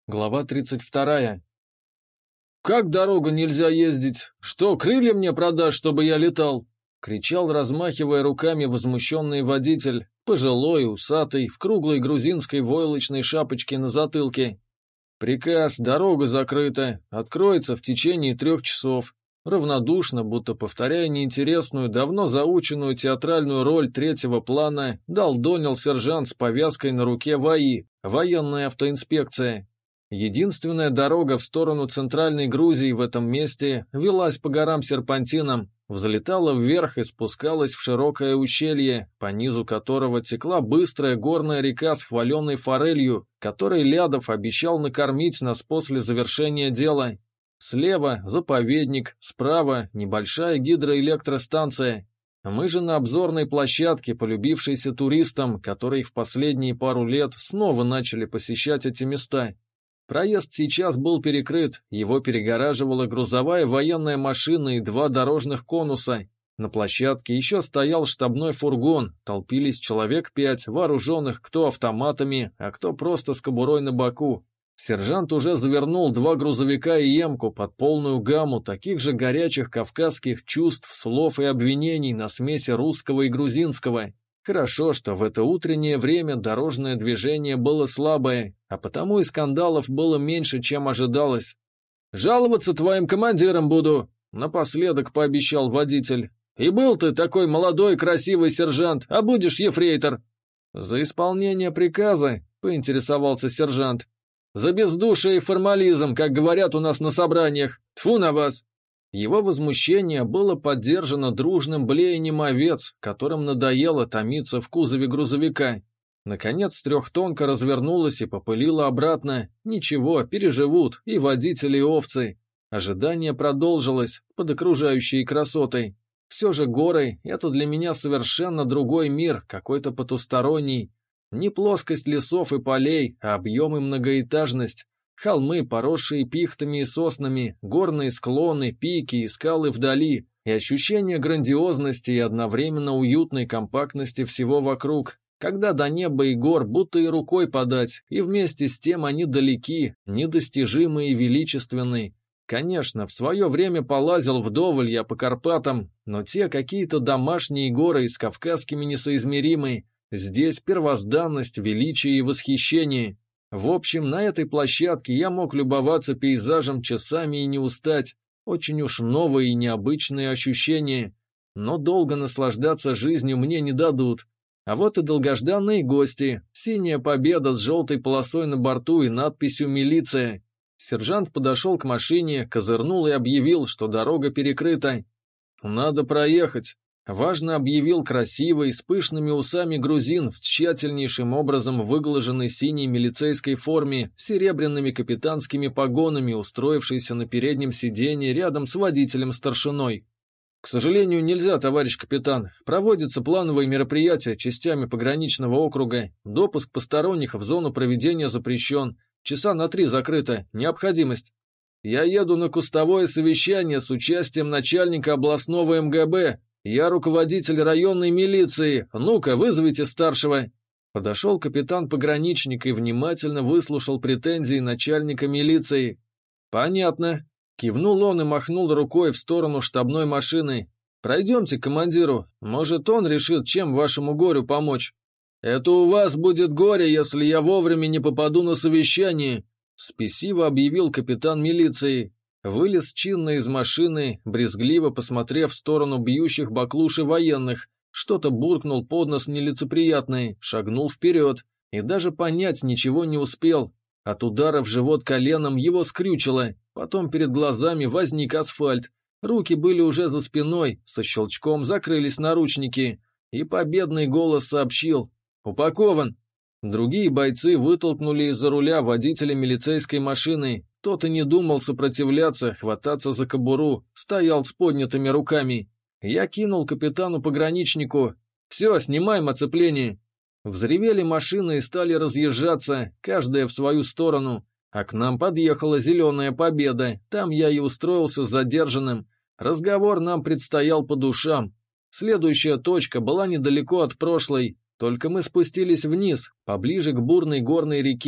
Глава 32. «Как дорогу нельзя ездить? Что, крылья мне продашь, чтобы я летал?» — кричал, размахивая руками, возмущенный водитель, пожилой, усатый, в круглой грузинской войлочной шапочке на затылке. «Приказ, дорога закрыта, откроется в течение 3 часов». Равнодушно, будто повторяя неинтересную, давно заученную театральную роль третьего плана, долдонил сержант с повязкой на руке ВАИ, военная автоинспекция. Единственная дорога в сторону центральной Грузии в этом месте велась по горам-серпантинам, взлетала вверх и спускалась в широкое ущелье, по низу которого текла быстрая горная река с хваленой форелью, которой Лядов обещал накормить нас после завершения дела. Слева заповедник, справа небольшая гидроэлектростанция. Мы же на обзорной площадке, полюбившейся туристам, которые в последние пару лет снова начали посещать эти места. Проезд сейчас был перекрыт, его перегораживала грузовая военная машина и 2 дорожных конуса. На площадке еще стоял штабной фургон, толпились человек 5, вооруженных кто автоматами, а кто просто с кобурой на боку. Сержант уже завернул 2 грузовика и эмку под полную гамму таких же горячих кавказских чувств, слов и обвинений на смеси русского и грузинского. Хорошо, что в это утреннее время дорожное движение было слабое, а потому и скандалов было меньше, чем ожидалось. «Жаловаться твоим командиром буду», — напоследок пообещал водитель. «И был ты такой молодой красивый сержант, а будешь ефрейтор». «За исполнение приказа», — поинтересовался сержант. «За бездушие и формализм, как говорят у нас на собраниях. Тьфу на вас!» Его возмущение было поддержано дружным блеянием овец, которым надоело томиться в кузове грузовика. Наконец трехтонка развернулась и попылила обратно. Ничего, переживут и водители, и овцы. Ожидание продолжилось под окружающей красотой. Все же горы — это для меня совершенно другой мир, какой-то потусторонний. Не плоскость лесов и полей, а объем и многоэтажность. Холмы, поросшие пихтами и соснами, горные склоны, пики и скалы вдали, и ощущение грандиозности и одновременно уютной компактности всего вокруг, когда до неба и гор будто и рукой подать, и вместе с тем они далеки, недостижимы и величественны. Конечно, в свое время полазил вдоволь я по Карпатам, но те какие-то домашние горы с кавказскими несоизмеримы. Здесь первозданность, величие и восхищение. В общем, на этой площадке я мог любоваться пейзажем часами и не устать. Очень уж новые и необычные ощущения. Но долго наслаждаться жизнью мне не дадут. А вот и долгожданные гости. Синяя победа с желтой полосой на борту и надписью «Милиция». Сержант подошел к машине, козырнул и объявил, что дорога перекрыта. «Надо проехать», — важно объявил красивый, с пышными усами грузин в тщательнейшим образом выглаженной синей милицейской форме, с серебряными капитанскими погонами, устроившийся на переднем сиденье рядом с водителем-старшиной. «К сожалению, нельзя, товарищ капитан. Проводятся плановые мероприятия частями пограничного округа. Допуск посторонних в зону проведения запрещен. Часа на 3 закрыто. Необходимость. Я еду на кустовое совещание с участием начальника областного МГБ. Я руководитель районной милиции. Ну-ка, вызовите старшего». Подошел капитан-пограничник и внимательно выслушал претензии начальника милиции. «Понятно». Кивнул он и махнул рукой в сторону штабной машины. «Пройдемте к командиру. Может, он решит, чем вашему горю помочь». «Это у вас будет горе, если я вовремя не попаду на совещание», — спесиво объявил капитан милиции. Вылез чинно из машины, брезгливо посмотрев в сторону бьющих баклуши военных, что-то буркнул под нос нелицеприятное, шагнул вперед и даже понять ничего не успел. От удара в живот коленом его скрючило, потом перед глазами возник асфальт. Руки были уже за спиной, со щелчком закрылись наручники, и победный голос сообщил: «Упакован». Другие бойцы вытолкнули из-за руля водителя милицейской машины. Тот и не думал сопротивляться, хвататься за кобуру, стоял с поднятыми руками. Я кинул капитану-пограничнику: «Все, снимаем оцепление». Взревели машины и стали разъезжаться, каждая в свою сторону. А к нам подъехала «Зеленая Победа», там я и устроился задержанным. Разговор нам предстоял по душам. Следующая точка была недалеко от прошлой, только мы спустились вниз, поближе к бурной горной реке,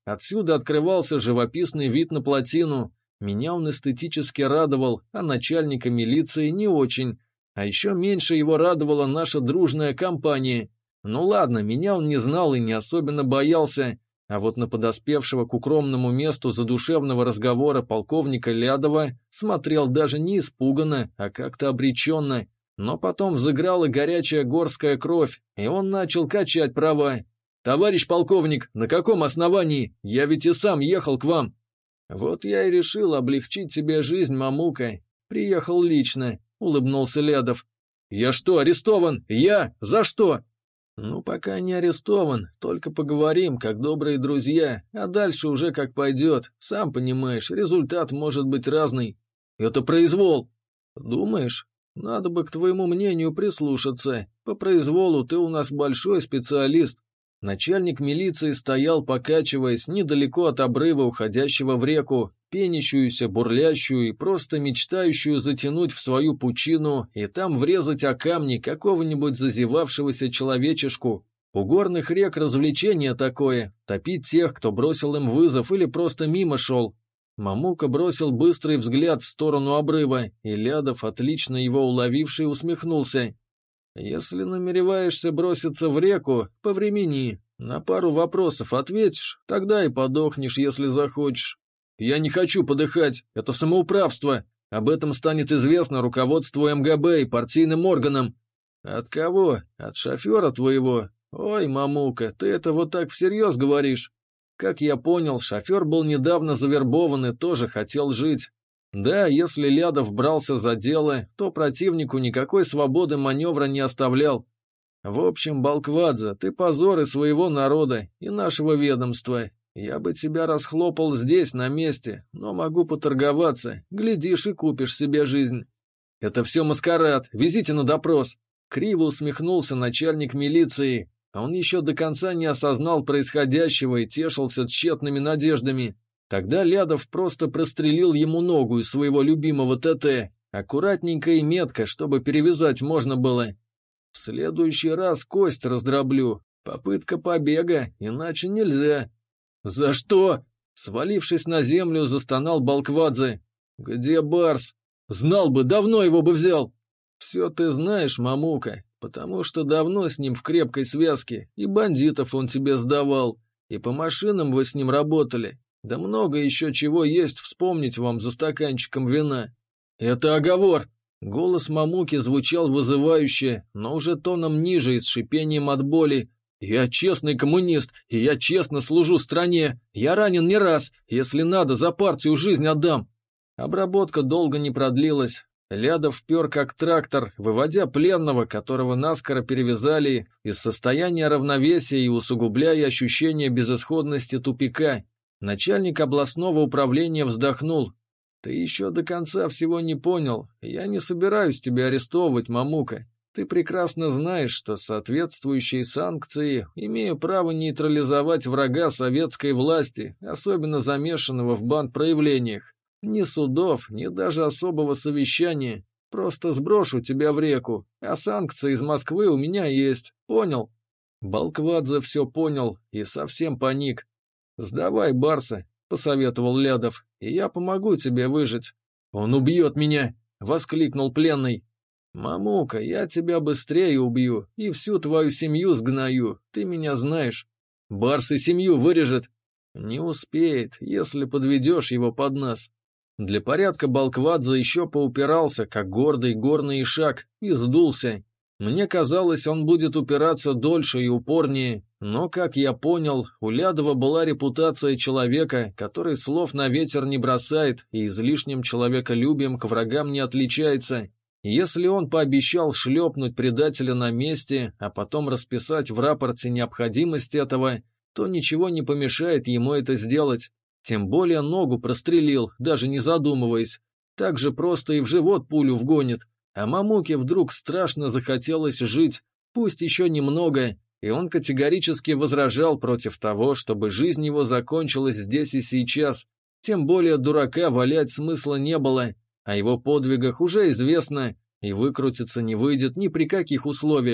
Отсюда открывался живописный вид на плотину. Меня он эстетически радовал, а начальника милиции не очень. А еще меньше его радовала наша дружная компания. Ну ладно, меня он не знал и не особенно боялся, а вот на подоспевшего к укромному месту задушевного разговора полковника Лядова смотрел даже не испуганно, а как-то обреченно. Но потом взыграла горячая горская кровь, и он начал качать права. «Товарищ полковник, на каком основании? Я ведь и сам ехал к вам». «Вот я и решил облегчить тебе жизнь, мамука. Приехал лично», — улыбнулся Лядов. «Я что, арестован? Я? За что?» «Ну, пока не арестован, только поговорим, как добрые друзья, а дальше уже как пойдет. Сам понимаешь, результат может быть разный». «Это произвол». «Думаешь? Надо бы к твоему мнению прислушаться. По произволу ты у нас большой специалист». Начальник милиции стоял, покачиваясь, недалеко от обрыва, уходящего в реку, пенящуюся, бурлящую и просто мечтающую затянуть в свою пучину и там врезать о камни какого-нибудь зазевавшегося человечешку. У горных рек развлечение такое — топить тех, кто бросил им вызов или просто мимо шел. Мамука бросил быстрый взгляд в сторону обрыва, и Лядов, отлично его уловивший, усмехнулся. «Если намереваешься броситься в реку, повремени. На пару вопросов ответишь, тогда и подохнешь, если захочешь». «Я не хочу подыхать, это самоуправство. Об этом станет известно руководству МГБ и партийным органам». «От кого? От шофера твоего? Ой, мамука, ты это вот так всерьез говоришь?» Как я понял, шофер был недавно завербован и тоже хотел жить. Да, если Лядов брался за дело, то противнику никакой свободы маневра не оставлял. В общем, Балквадзе, ты позор и своего народа, и нашего ведомства. Я бы тебя расхлопал здесь, на месте, но могу поторговаться, глядишь и купишь себе жизнь. Это все маскарад, везите на допрос. Криво усмехнулся начальник милиции, а он еще до конца не осознал происходящего и тешился тщетными надеждами. Тогда Лядов просто прострелил ему ногу из своего любимого ТТ, аккуратненько и метко, чтобы перевязать можно было. В следующий раз кость раздроблю. Попытка побега, иначе нельзя. «За что?» — свалившись на землю, застонал Балквадзе. «Где Барс? Знал бы, давно его бы взял». «Все ты знаешь, мамука, потому что давно с ним в крепкой связке, и бандитов он тебе сдавал, и по машинам вы с ним работали. Да много еще чего есть вспомнить вам за стаканчиком вина». «Это оговор!» Голос мамуки звучал вызывающе, но уже тоном ниже и с шипением от боли. «Я честный коммунист, и я честно служу стране. Я ранен не раз, если надо, за партию жизнь отдам». Обработка долго не продлилась. Лядов пер как трактор, выводя пленного, которого наскоро перевязали, из состояния равновесия и усугубляя ощущение безысходности тупика. Начальник областного управления вздохнул. «Ты еще до конца всего не понял. Я не собираюсь тебя арестовывать, мамука. Ты прекрасно знаешь, что соответствующие санкции имею право нейтрализовать врага советской власти, особенно замешанного в бандпроявлениях. Ни судов, ни даже особого совещания. Просто сброшу тебя в реку, а санкции из Москвы у меня есть. Понял?» Балквадзе все понял и совсем паник. «Сдавай Барса», — посоветовал Лядов, — «и я помогу тебе выжить». «Он убьет меня!» — воскликнул пленный. «Мамука, я тебя быстрее убью и всю твою семью сгною, ты меня знаешь. Барс и семью вырежет». «Не успеет, если подведешь его под нас». Для порядка Балквадзе еще поупирался, как гордый горный ишак, и сдулся. Мне казалось, он будет упираться дольше и упорнее, но, как я понял, у Лядова была репутация человека, который слов на ветер не бросает и излишним человеколюбием к врагам не отличается. Если он пообещал шлепнуть предателя на месте, а потом расписать в рапорте необходимость этого, то ничего не помешает ему это сделать. Тем более ногу прострелил, даже не задумываясь. Так же просто и в живот пулю вгонит. А мамуке вдруг страшно захотелось жить, пусть еще немного, и он категорически возражал против того, чтобы жизнь его закончилась здесь и сейчас. Тем более дурака валять смысла не было. О его подвигах уже известно, и выкрутиться не выйдет ни при каких условиях.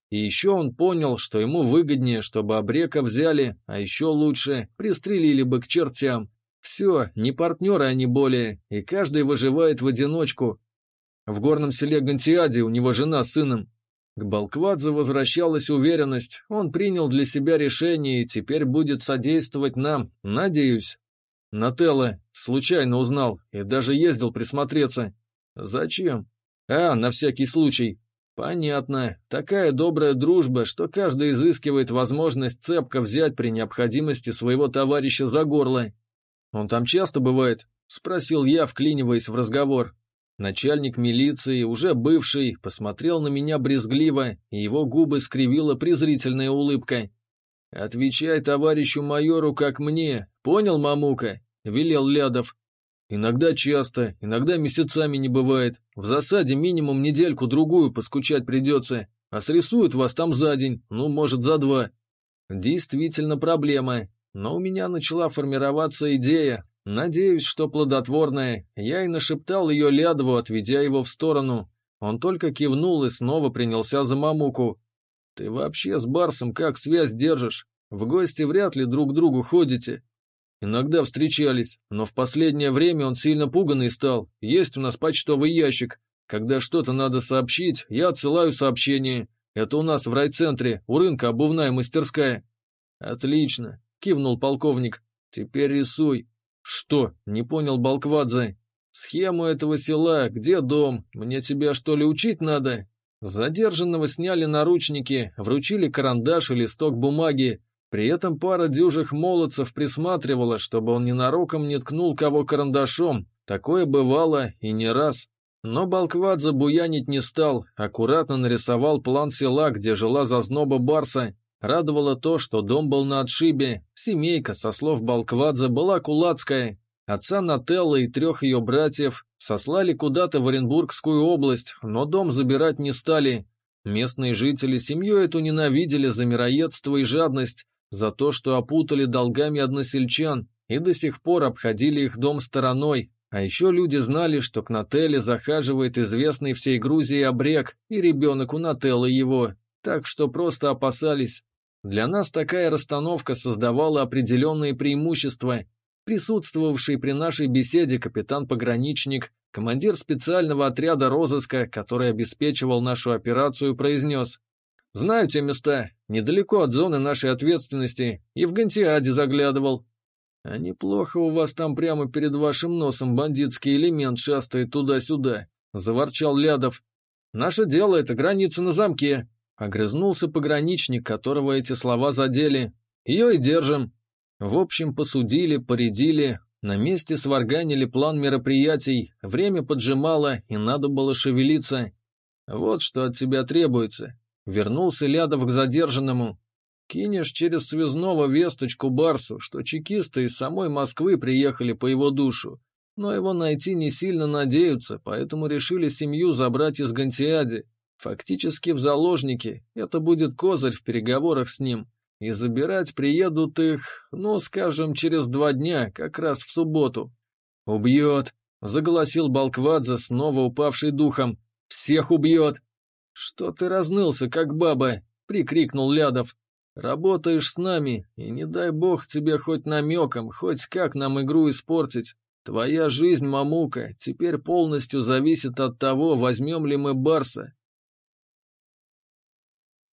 И еще он понял, что ему выгоднее, чтобы Абрека взяли, а еще лучше пристрелили бы к чертям. Все, не партнеры они более, и каждый выживает в одиночку. В горном селе Гантиаде у него жена с сыном. К Балквадзе возвращалась уверенность, он принял для себя решение и теперь будет содействовать нам, надеюсь. Нателло случайно узнал и даже ездил присмотреться. Зачем? На всякий случай. Понятно, такая добрая дружба, что каждый изыскивает возможность цепко взять при необходимости своего товарища за горло. «Он там часто бывает?» — спросил я, вклиниваясь в разговор. Начальник милиции, уже бывший, посмотрел на меня брезгливо, и его губы скривила презрительная улыбка. «Отвечай товарищу майору, как мне, понял, мамука?» — велел Лядов. «Иногда часто, иногда месяцами не бывает. В засаде минимум недельку-другую поскучать придется, а срисуют вас там за день, ну, может, за два». Действительно проблема, но у меня начала формироваться идея. Надеюсь, что плодотворная. Я и нашептал ее Лядову, отведя его в сторону. Он только кивнул и снова принялся за мамуку. «Ты вообще с Барсом как связь держишь? В гости вряд ли друг к другу ходите». «Иногда встречались, но в последнее время он сильно пуганный стал. Есть у нас почтовый ящик. Когда что-то надо сообщить, я отсылаю сообщение. Это у нас в райцентре, у рынка обувная мастерская». «Отлично», — кивнул полковник. «Теперь рисуй». «Что?» — не понял Балквадзе. «Схему этого села, где дом? Мне тебя что ли учить надо?» Задержанного сняли наручники, вручили карандаш и листок бумаги. При этом пара дюжих молодцев присматривала, чтобы он ненароком не ткнул кого карандашом. Такое бывало и не раз. Но Балквадзе буянить не стал, аккуратно нарисовал план села, где жила зазноба Барса. Радовало то, что дом был на отшибе. Семейка, со слов Балквадзе, была кулацкая. Отца Нателлы и 3 ее братьев сослали куда-то в Оренбургскую область, но дом забирать не стали. Местные жители семью эту ненавидели за мироедство и жадность, за то, что опутали долгами односельчан и до сих пор обходили их дом стороной. А еще люди знали, что к Нателле захаживает известный всей Грузии Абрек, и ребенок у Нателлы его, так что просто опасались. Для нас такая расстановка создавала определенные преимущества. Присутствовавший при нашей беседе капитан-пограничник, командир специального отряда розыска, который обеспечивал нашу операцию, произнес: «Знаю те места, недалеко от зоны нашей ответственности, и в Гантиаде заглядывал». «А неплохо у вас там прямо перед вашим носом бандитский элемент шастает туда-сюда», — заворчал Лядов. «Наше дело — это граница на замке», — огрызнулся пограничник, которого эти слова задели. «Ее и держим». В общем, посудили, поредили, на месте сварганили план мероприятий, время поджимало, и надо было шевелиться. «Вот что от тебя требуется». Вернулся Лядов к задержанному. «Кинешь через связного весточку Барсу, что чекисты из самой Москвы приехали по его душу, но его найти не сильно надеются, поэтому решили семью забрать из Гантиади. Фактически в заложники, это будет козырь в переговорах с ним. И забирать приедут их, ну, скажем, через 2 дня, как раз в субботу». «Убьет», — заголосил Балквадзе, снова упавший духом. «Всех убьет». «Что ты разнылся, как баба?» — прикрикнул Лядов. «Работаешь с нами, и не дай бог тебе хоть намеком, хоть как нам игру испортить. Твоя жизнь, мамука, теперь полностью зависит от того, возьмем ли мы Барса.